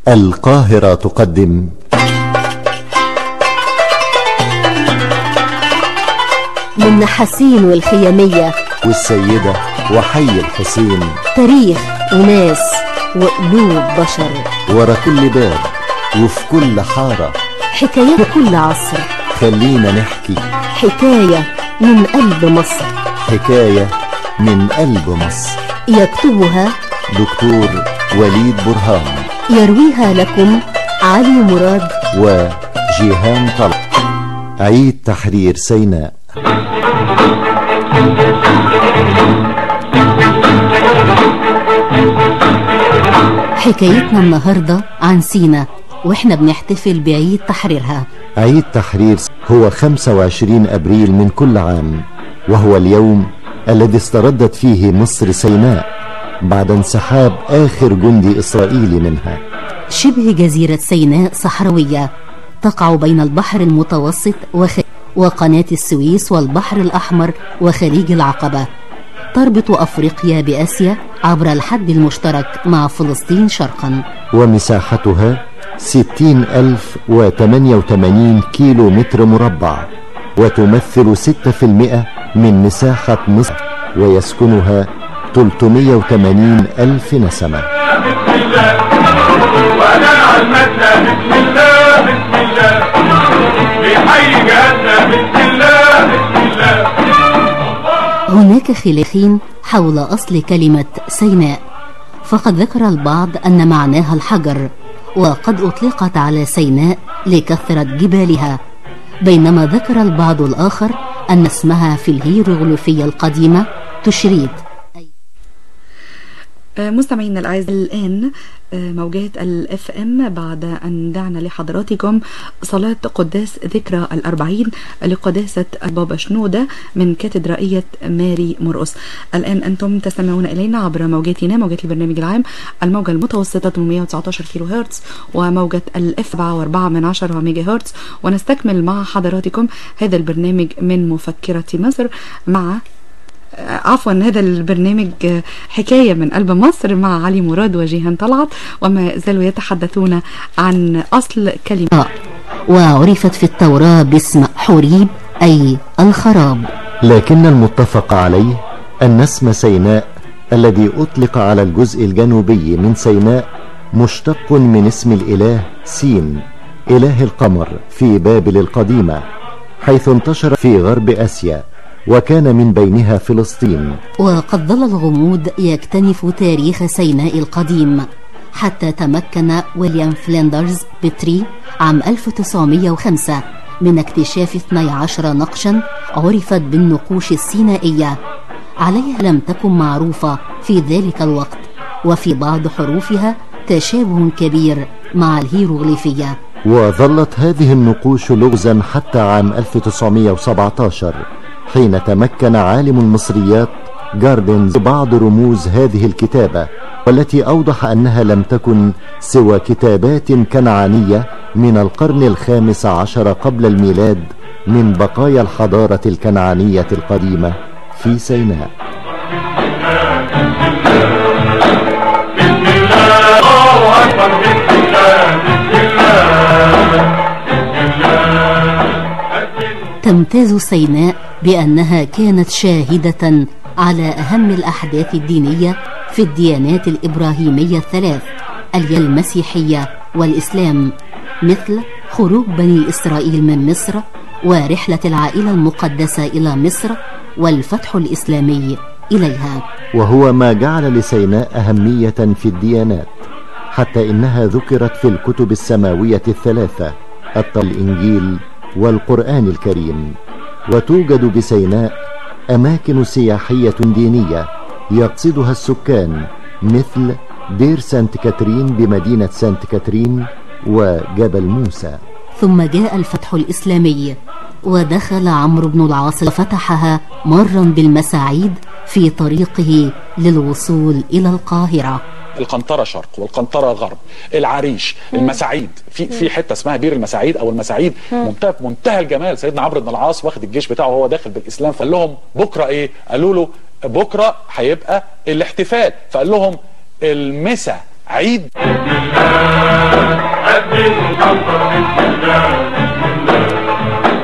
القاهرة تقدم من حسين والخيامية والسيدة وحي الحسين، تاريخ وناس وقلوب بشر، ورا كل باب وفي كل حارة حكايات كل عصر. خلينا نحكي حكاية من قلب مصر، حكاية من قلب مصر، يكتبها دكتور وليد برهان، يرويها لكم علي مراد وجيهان طلع. عيد تحرير سيناء. حكايتنا النهاردة عن سيناء واحنا بنحتفل بعيد تحريرها. عيد تحرير هو 25 أبريل من كل عام، وهو اليوم الذي استردت فيه مصر سيناء بعد انسحاب آخر جندي إسرائيلي منها. شبه جزيرة سيناء صحراوية تقع بين البحر المتوسط وقناة السويس والبحر الأحمر وخليج العقبة، تربط أفريقيا بآسيا عبر الحد المشترك مع فلسطين شرقا، ومساحتها 60,088 كيلو متر مربع، وتمثل 6% من مساحة مصر، ويسكنها 380,000 نسمة. هناك خلافين حول أصل كلمة سيناء، فقد ذكر البعض أن معناها الحجر، وقد أطلقت على سيناء لكثرة جبالها، بينما ذكر البعض الآخر أن اسمها في الهيروغليفية القديمة تشريد. مستمعينا الأعزاء، الآن موجات الFM بعد أن دعنا لحضراتكم صلاة قداس ذكرى 40 لقداسة البابا شنودة من كاتدرائية ماري مرقس. الآن أنتم تستمعون إلينا عبر موجاتنا، موجات البرنامج العام، الموجة المتوسطة 819 كيلو هرتز، وموجة F4.4 ميجا هرتز. ونستكمل مع حضراتكم هذا البرنامج من مفكرة مصر مع هذا البرنامج حكاية من قلب مصر مع علي مراد وجيهان طلعت، وما زالوا يتحدثون عن أصل كلمة وعرفت في التوراة باسم حوريب أي الخراب. لكن المتفق عليه أن اسم سيناء الذي أطلق على الجزء الجنوبي من سيناء مشتق من اسم الإله سين، إله القمر في بابل القديمة، حيث انتشر في غرب آسيا، وكان من بينها فلسطين. وقد ظل الغموض يكتنف تاريخ سيناء القديم حتى تمكن ويليام فلندرز بتري عام 1905 من اكتشاف 12 نقشا عرفت بالنقوش السينائية، عليها لم تكن معروفة في ذلك الوقت، وفي بعض حروفها تشابه كبير مع الهيروغليفية. وظلت هذه النقوش لغزا حتى عام 1917 حين تمكن عالم المصريات جاردنز بعض رموز هذه الكتابة، والتي أوضح أنها لم تكن سوى كتابات كنعانية من القرن الخامس عشر قبل الميلاد من بقايا الحضارة الكنعانية القديمة في سيناء. تمتاز سيناء بأنها كانت شاهدة على أهم الأحداث الدينية في الديانات الإبراهيمية الثلاث، المسيحية والإسلام، مثل خروج بني إسرائيل من مصر، ورحلة العائلة المقدسة إلى مصر، والفتح الإسلامي إليها. وهو ما جعل لسيناء أهمية في الديانات، حتى إنها ذكرت في الكتب السماوية الثلاثة، الإنجيل والقرآن الكريم. وتوجد بسيناء أماكن سياحية دينية يقصدها السكان، مثل دير سانت كاترين بمدينة سانت كاترين وجبل موسى. ثم جاء الفتح الإسلامي، ودخل عمرو بن العاص فتحها مرا بالمساعيد في طريقه للوصول إلى القاهرة. القنطرة شرق والقنطرة غرب، العريش، المساعيد، في حته اسمها بير المساعيد او المساعيد، منتهى الجمال. سيدنا عمرو بن العاص واخد الجيش بتاعه وهو داخل بالاسلام، فقال لهم بكره ايه؟ قالوا له بكره هيبقى الاحتفال، فقال لهم المسا عيد.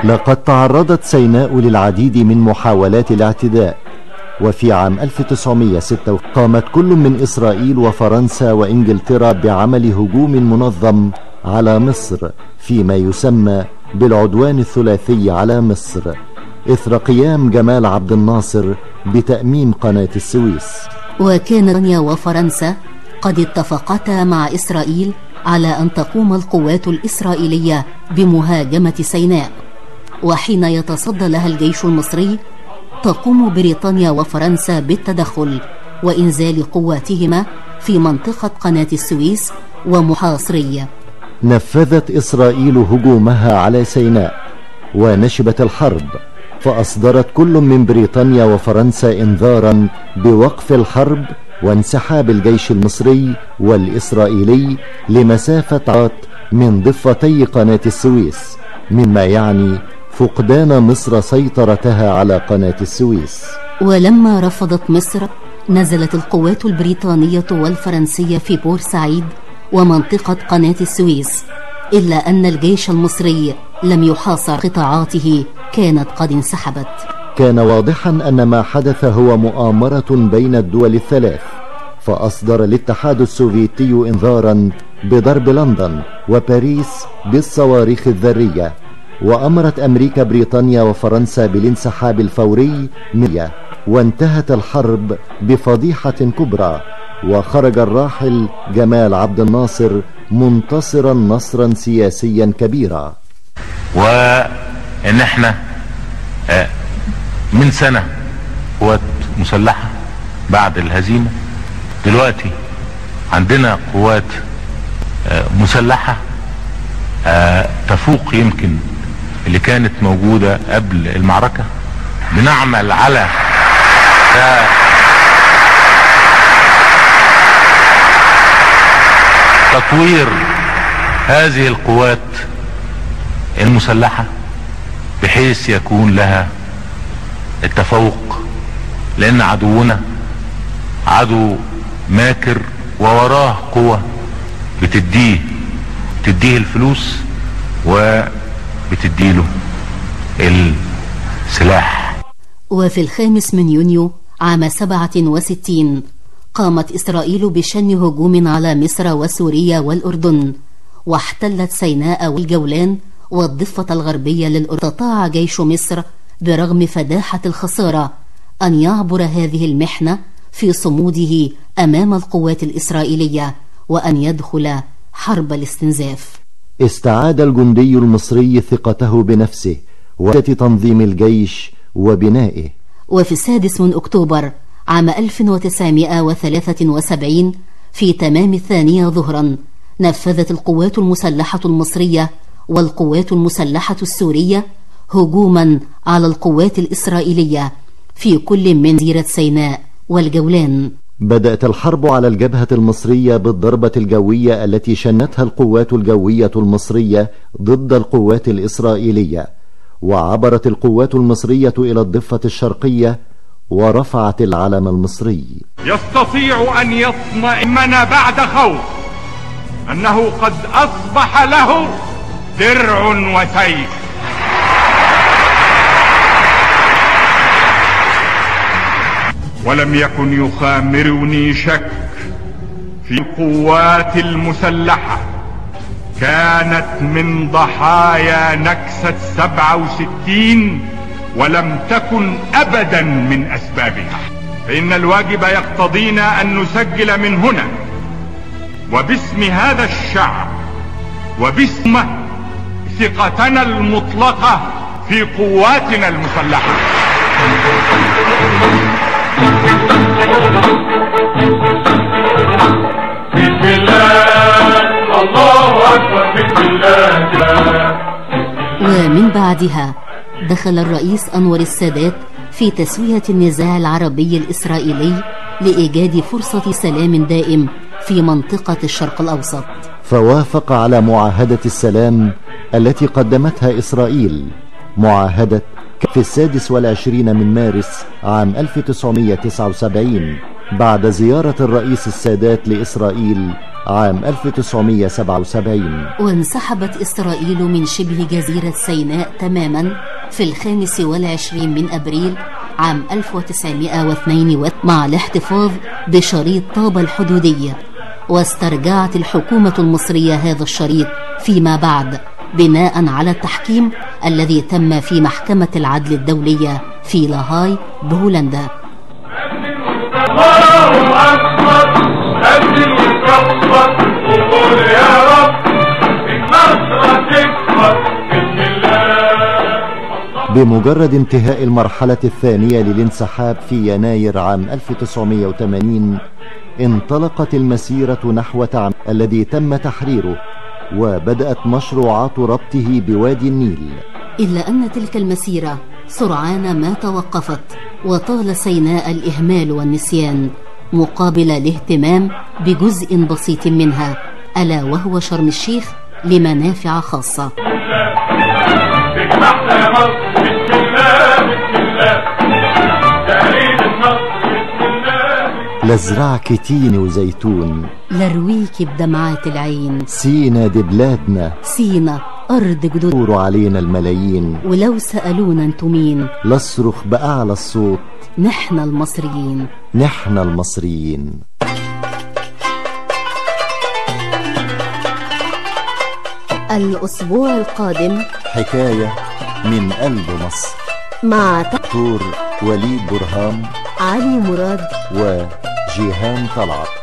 لقد تعرضت سيناء للعديد من محاولات الاعتداء، وفي عام 1906 قامت كل من إسرائيل وفرنسا وإنجلترا بعمل هجوم منظم على مصر فيما يسمى بالعدوان الثلاثي على مصر، إثر قيام جمال عبد الناصر بتأميم قناة السويس. وكان بريطانيا وفرنسا قد اتفقتا مع إسرائيل على أن تقوم القوات الإسرائيلية بمهاجمة سيناء، وحين يتصدى لها الجيش المصري تقوم بريطانيا وفرنسا بالتدخل وإنزال قواتهما في منطقة قناة السويس ومحاصرية. نفذت إسرائيل هجومها على سيناء ونشبت الحرب، فأصدرت كل من بريطانيا وفرنسا إنذارا بوقف الحرب وانسحاب الجيش المصري والإسرائيلي لمسافة من ضفتي قناة السويس، مما يعني فقدان مصر سيطرتها على قناة السويس. ولما رفضت مصر نزلت القوات البريطانية والفرنسية في بورسعيد ومنطقة قناة السويس، إلا أن الجيش المصري لم يحاصر قطاعاته كانت قد انسحبت. كان واضحا أن ما حدث هو مؤامرة بين الدول الثلاث، فأصدر الاتحاد السوفيتي إنذارا بضرب لندن وباريس بالصواريخ الذرية، وأمرت أمريكا بريطانيا وفرنسا بالانسحاب الفوري منها، وانتهت الحرب بفضيحة كبرى، وخرج الراحل جمال عبد الناصر منتصرا نصرا سياسيا كبيرا. وإن احنا من سنة قوات مسلحة بعد الهزيمة، دلوقتي عندنا قوات مسلحة تفوق يمكن اللي كانت موجودة قبل المعركة. بنعمل على تطوير هذه القوات المسلحة بحيث يكون لها التفوق، لأن عدونا عدو ماكر ووراه قوة بتديه الفلوس وبتديله السلاح. وفي 5 يونيو عام 67 قامت إسرائيل بشن هجوم على مصر وسوريا والأردن، واحتلت سيناء والجولان والضفة الغربية للأردن. استطاع جيش مصر برغم فداحة الخسارة أن يعبر هذه المحنة في صموده أمام القوات الإسرائيلية وأن يدخل حرب الاستنزاف. استعاد الجندي المصري ثقته بنفسه وتنظيم الجيش وبنائه. وفي 6 أكتوبر عام 1973 في تمام 2 ظهرا نفذت القوات المسلحة المصرية والقوات المسلحة السورية هجوما على القوات الإسرائيلية في كل من جزيرة سيناء والجولان. بدأت الحرب على الجبهة المصرية بالضربة الجوية التي شنتها القوات الجوية المصرية ضد القوات الإسرائيلية، وعبرت القوات المصرية إلى الضفة الشرقية ورفعت العلم المصري. يستطيع أن يطمئن بعد خوف أنه قد أصبح له درع وسيف. ولم يكن يخامرني شك في القوات المسلحة كانت من ضحايا نكسة 67 ولم تكن أبدا من أسبابها، فإن الواجب يقتضينا أن نسجل من هنا وباسم هذا الشعب وباسم ثقتنا المطلقة في قواتنا المسلحة. بسم الله، الله أكبر، بسم الله. ومن بعدها دخل الرئيس أنور السادات في تسوية النزاع العربي الإسرائيلي لإيجاد فرصة سلام دائم في منطقة الشرق الأوسط، فوافق على معاهدة السلام التي قدمتها إسرائيل، معاهدة في 26 من مارس عام 1979 بعد زيارة الرئيس السادات لإسرائيل عام 1977. وانسحبت إسرائيل من شبه جزيرة سيناء تماما في 25 من أبريل عام 1982 مع الاحتفاظ بشريط طابة الحدودية. واسترجعت الحكومة المصرية هذا الشريط فيما بعد بناء على التحكيم الذي تم في محكمة العدل الدولية في لاهاي بهولندا. الله أكبر، أبدل وكبر وقول يا رب النصر تكبر بسم الله. بمجرد انتهاء المرحلة الثانية للانسحاب في يناير عام 1980 انطلقت المسيرة نحو تعمير الذي تم تحريره، وبدأت مشروعات ربطه بوادي النيل. إلا أن تلك المسيرة سرعان ما توقفت، وطال سيناء الإهمال والنسيان مقابل الاهتمام بجزء بسيط منها، ألا وهو شرم الشيخ لمنافع خاصة. لازرعك تين وزيتون، لرويك بدمعات العين، سينا دي بلادنا، سينا أرض جدود، دوروا علينا الملايين، ولو سألونا انتو مين لاصرخ بأعلى الصوت، نحن المصريين، نحن المصريين. الأسبوع القادم حكاية من قلب مصر مع دكتور وليد برهام، علي مراد وجيهان طلعت.